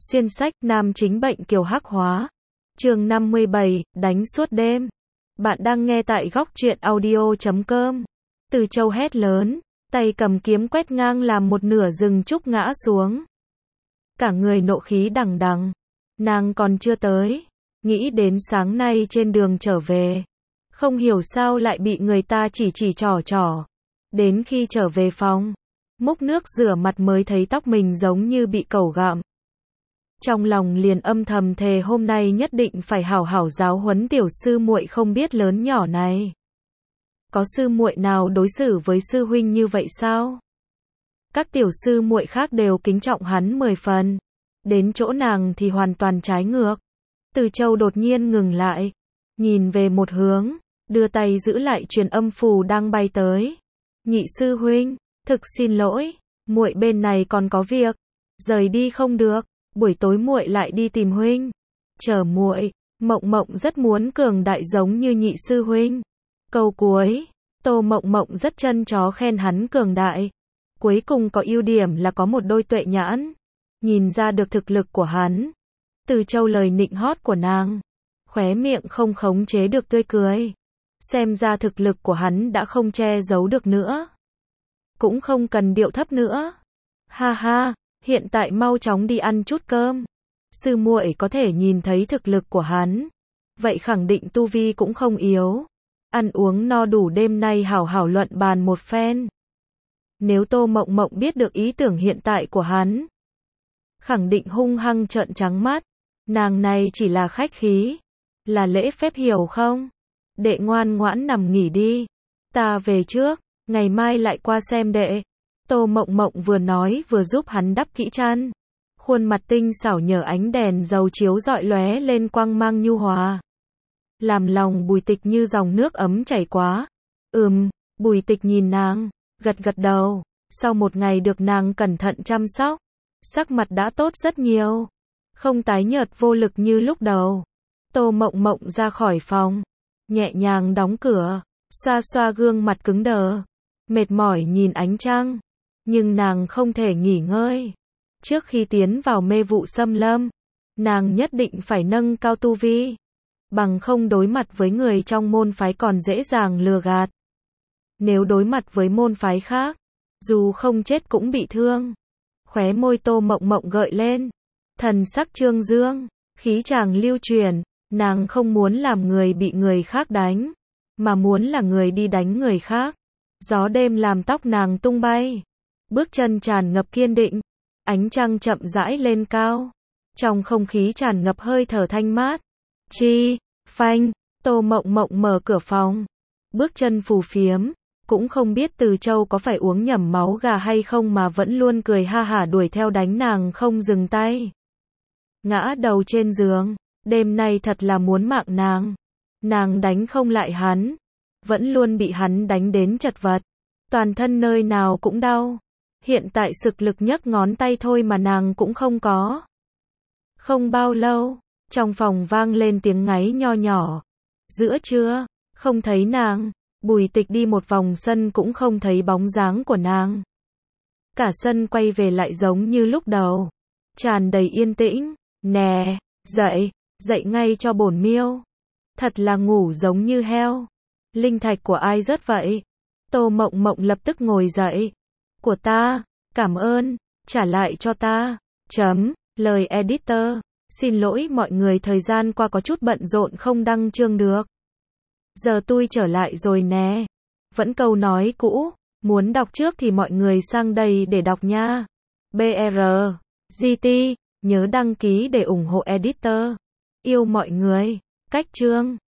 Xuyên sách, nam chính bệnh kiều hắc hóa. Chương 57, đánh suốt đêm. Bạn đang nghe tại góc truyện audio.com. Từ Châu hét lớn, tay cầm kiếm quét ngang làm một nửa rừng trúc ngã xuống. Cả người nộ khí đằng đằng. Nàng còn chưa tới. Nghĩ đến sáng nay trên đường trở về. Không hiểu sao lại bị người ta chỉ trỏ. Đến khi trở về phòng, múc nước rửa mặt mới thấy tóc mình giống như bị cẩu gặm. Trong lòng liền âm thầm thề hôm nay nhất định phải hảo hảo giáo huấn tiểu sư muội không biết lớn nhỏ này. Có sư muội nào đối xử với sư huynh như vậy sao? Các tiểu sư muội khác đều kính trọng hắn 10 phần. Đến chỗ nàng thì hoàn toàn trái ngược. Từ Châu đột nhiên ngừng lại, nhìn về một hướng, đưa tay giữ lại truyền âm phù đang bay tới. Nhị sư huynh, thực xin lỗi, muội bên này còn có việc, rời đi không được, buổi tối muội lại đi tìm huynh. Chờ muội, Mộng Mộng rất muốn cường đại giống như nhị sư huynh. Câu cuối, Tô Mộng Mộng rất trân chó khen hắn cường đại. Cuối cùng có ưu điểm là có một đôi tuệ nhãn, nhìn ra được thực lực của hắn. Từ Châu lời nịnh hót của nàng, khóe miệng không khống chế được tươi cười. Xem ra thực lực của hắn đã không che giấu được nữa. Cũng không cần điệu thấp nữa. Ha ha, hiện tại mau chóng đi ăn chút cơm. Sư muội có thể nhìn thấy thực lực của hắn, vậy khẳng định tu vi cũng không yếu. Ăn uống no đủ đêm nay hảo hảo luận bàn một phen. Nếu Tô Mộng Mộng biết được ý tưởng hiện tại của hắn, khẳng định hung hăng trợn trắng mắt. Nàng này chỉ là khách khí, là lễ phép hiểu không? Đệ ngoan ngoãn nằm nghỉ đi. Ta về trước, ngày mai lại qua xem đệ. Tô Mộng Mộng vừa nói vừa giúp hắn đắp kỹ chăn. Khuôn mặt tinh xảo nhờ ánh đèn dầu chiếu rọi lóe lên quang mang nhu hòa. Làm lòng Bùi Tịch như dòng nước ấm chảy quá. Bùi Tịch nhìn nàng, gật đầu. Sau một ngày được nàng cẩn thận chăm sóc, sắc mặt đã tốt rất nhiều. Không tái nhợt vô lực như lúc đầu. Tô Mộng Mộng ra khỏi phòng, nhẹ nhàng đóng cửa, xoa xoa gương mặt cứng đờ, mệt mỏi nhìn ánh trăng. Nhưng nàng không thể nghỉ ngơi. Trước khi tiến vào mê vụ xâm lâm, nàng nhất định phải nâng cao tu vi. Bằng không đối mặt với người trong môn phái còn dễ dàng lừa gạt. Nếu đối mặt với môn phái khác, dù không chết cũng bị thương. Khóe môi Tô Mộng Mộng gợi lên, thần sắc trương dương, khí chàng lưu truyền. Nàng không muốn làm người bị người khác đánh, mà muốn là người đi đánh người khác. Gió đêm làm tóc nàng tung bay, bước chân tràn ngập kiên định. Ánh trăng chậm rãi lên cao, trong không khí tràn ngập hơi thở thanh mát. Phanh, Tô Mộng Mộng mở cửa phòng, bước chân phù phiếm, cũng không biết Từ Châu có phải uống nhầm máu gà hay không mà vẫn luôn cười ha hả đuổi theo đánh nàng không dừng tay. Ngã đầu trên giường, đêm nay thật là muốn mạng nàng. Nàng đánh không lại hắn, vẫn luôn bị hắn đánh đến chật vật, toàn thân nơi nào cũng đau. Hiện tại sực lực nhấc ngón tay thôi mà nàng cũng không có. Không bao lâu, trong phòng vang lên tiếng ngáy nho nhỏ. Giữa trưa, không thấy nàng, Bùi Tịch đi một vòng sân cũng không thấy bóng dáng của nàng. Cả sân quay về lại giống như lúc đầu, tràn đầy yên tĩnh. Nè, dậy ngay cho bổn miêu. Thật là ngủ giống như heo. Linh thạch của ai rớt vậy? Tô Mộng Mộng lập tức ngồi dậy. Của ta, cảm ơn, trả lại cho ta. Lời editor, xin lỗi mọi người thời gian qua có chút bận rộn không đăng chương được. Giờ tôi trở lại rồi nè. Vẫn câu nói cũ, muốn đọc trước thì mọi người sang đây để đọc nha. BRGT, nhớ đăng ký để ủng hộ editor. Yêu mọi người. Cách chương.